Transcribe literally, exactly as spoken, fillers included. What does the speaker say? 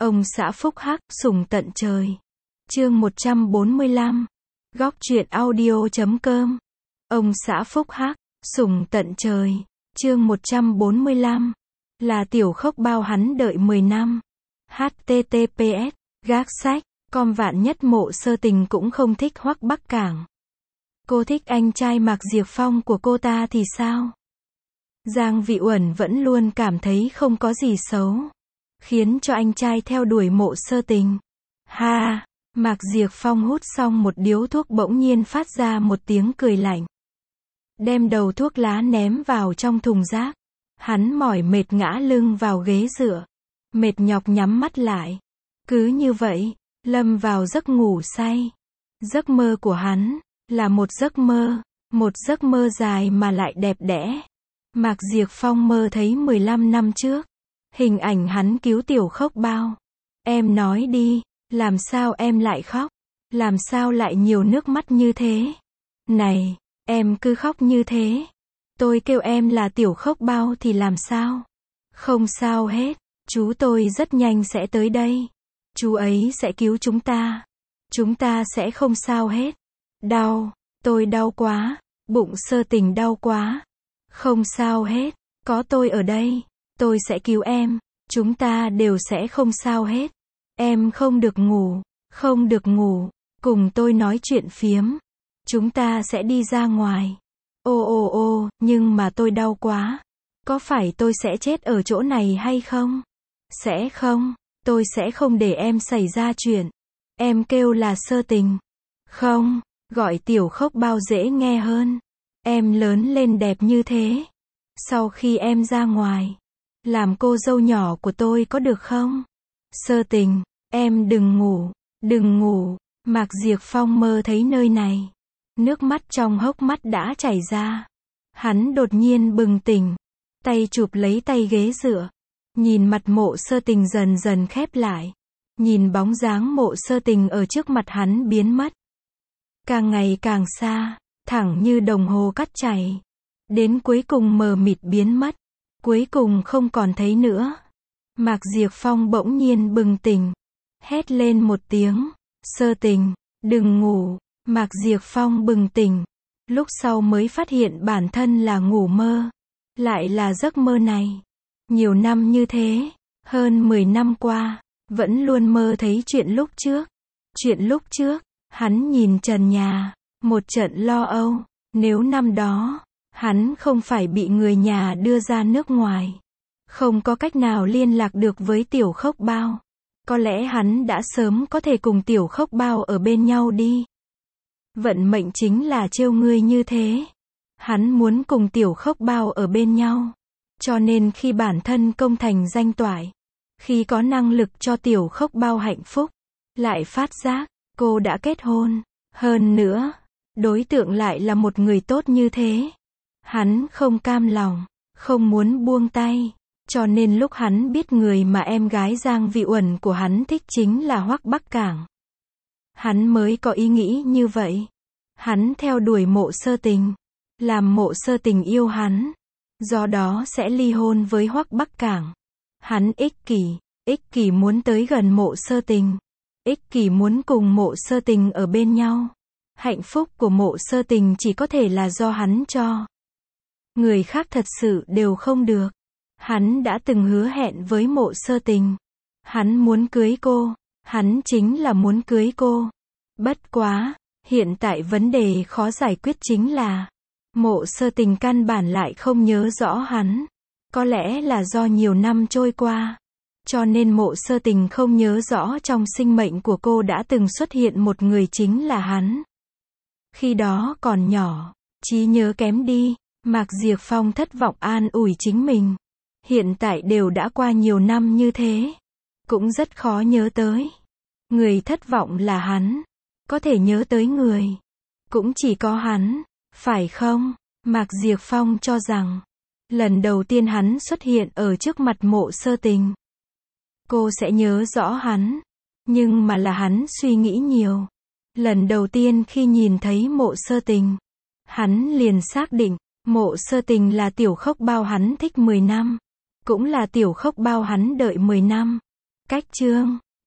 Ông xã phúc hắc, sủng tận trời. Chương một trăm bốn mươi lăm. Góc truyện audio chấm com. Ông xã phúc hắc, sủng tận trời. Chương một trăm bốn mươi lăm. Là tiểu khốc bao hắn đợi mười năm. H T T P S. Gác sách. Com vạn nhất Mộ Sơ Tình cũng không thích Hoắc Bắc Cảng. Cô thích anh trai Mạc Diệp Phong của cô ta thì sao? Giang Vị Uẩn vẫn luôn cảm thấy không có gì xấu, khiến cho anh trai theo đuổi Mộ Sơ Tình. Ha! Mạc Diệp Phong hút xong một điếu thuốc bỗng nhiên phát ra một tiếng cười lạnh. Đem đầu thuốc lá ném vào trong thùng rác. Hắn mỏi mệt ngã lưng vào ghế dựa. Mệt nhọc nhắm mắt lại. Cứ như vậy, lâm vào giấc ngủ say. Giấc mơ của hắn, là một giấc mơ, một giấc mơ dài mà lại đẹp đẽ. Mạc Diệp Phong mơ thấy mười lăm năm trước. Hình ảnh hắn cứu tiểu khốc bao. Em nói đi, làm sao em lại khóc? Làm sao lại nhiều nước mắt như thế? Này, em cứ khóc như thế. Tôi kêu em là tiểu khốc bao thì làm sao? Không sao hết, chú tôi rất nhanh sẽ tới đây. Chú ấy sẽ cứu chúng ta. Chúng ta sẽ không sao hết. Đau, tôi đau quá, bụng Sơ Tình đau quá. Không sao hết, có tôi ở đây, tôi sẽ cứu em, chúng ta đều sẽ không sao hết. Em không được ngủ, không được ngủ, cùng tôi nói chuyện phiếm. Chúng ta sẽ đi ra ngoài. Ô ô ô, nhưng mà tôi đau quá. Có phải tôi sẽ chết ở chỗ này hay không? Sẽ không, tôi sẽ không để em xảy ra chuyện. Em kêu là Sơ Tình. Không, gọi tiểu khốc bao dễ nghe hơn. Em lớn lên đẹp như thế. Sau khi em ra ngoài, làm cô dâu nhỏ của tôi có được không? Sơ Tình, em đừng ngủ, đừng ngủ. Mạc Diệp Phong mơ thấy nơi này. Nước mắt trong hốc mắt đã chảy ra. Hắn đột nhiên bừng tỉnh. Tay chụp lấy tay ghế dựa. Nhìn mặt Mộ Sơ Tình dần dần khép lại. Nhìn bóng dáng Mộ Sơ Tình ở trước mặt hắn biến mất. Càng ngày càng xa, thẳng như đồng hồ cắt chảy. Đến cuối cùng mờ mịt biến mất. Cuối cùng không còn thấy nữa. Mạc Diệp Phong bỗng nhiên bừng tỉnh. Hét lên một tiếng. Sơ Tình, đừng ngủ. Mạc Diệp Phong bừng tỉnh. Lúc sau mới phát hiện bản thân là ngủ mơ. Lại là giấc mơ này. Nhiều năm như thế, hơn mười năm qua, vẫn luôn mơ thấy chuyện lúc trước. Chuyện lúc trước, hắn nhìn trần nhà, một trận lo âu. Nếu năm đó, hắn không phải bị người nhà đưa ra nước ngoài, không có cách nào liên lạc được với tiểu khốc bao, có lẽ hắn đã sớm có thể cùng tiểu khốc bao ở bên nhau đi. Vận mệnh chính là trêu ngươi như thế. Hắn muốn cùng tiểu khốc bao ở bên nhau. Cho nên khi bản thân công thành danh toại, khi có năng lực cho tiểu khốc bao hạnh phúc, lại phát giác, cô đã kết hôn. Hơn nữa, đối tượng lại là một người tốt như thế. Hắn không cam lòng, không muốn buông tay. Cho nên lúc hắn biết người mà em gái Giang Vị Uẩn của hắn thích chính là Hoắc Bắc Cảng, hắn mới có ý nghĩ như vậy. Hắn theo đuổi Mộ Sơ Tình, làm Mộ Sơ Tình yêu hắn, do đó sẽ ly hôn với Hoắc Bắc Cảng. Hắn ích kỷ, ích kỷ muốn tới gần Mộ Sơ Tình, ích kỷ muốn cùng Mộ Sơ Tình ở bên nhau. Hạnh phúc của Mộ Sơ Tình chỉ có thể là do hắn cho. Người khác thật sự đều không được. Hắn đã từng hứa hẹn với Mộ Sơ Tình. Hắn muốn cưới cô, hắn chính là muốn cưới cô. Bất quá, hiện tại vấn đề khó giải quyết chính là Mộ Sơ Tình căn bản lại không nhớ rõ hắn. Có lẽ là do nhiều năm trôi qua, cho nên Mộ Sơ Tình không nhớ rõ trong sinh mệnh của cô đã từng xuất hiện một người chính là hắn. Khi đó còn nhỏ, trí nhớ kém đi. Mạc Diệp Phong thất vọng an ủi chính mình. Hiện tại đều đã qua nhiều năm như thế, cũng rất khó nhớ tới. Người thất vọng là hắn. Có thể nhớ tới người, cũng chỉ có hắn, phải không? Mạc Diệp Phong cho rằng, lần đầu tiên hắn xuất hiện ở trước mặt Mộ Sơ Tình, cô sẽ nhớ rõ hắn. Nhưng mà là hắn suy nghĩ nhiều. Lần đầu tiên khi nhìn thấy Mộ Sơ Tình, hắn liền xác định, Mộ Sơ Tình là tiểu khốc bao hắn thích mười năm. Cũng là tiểu khốc bao hắn đợi mười năm. Cách chương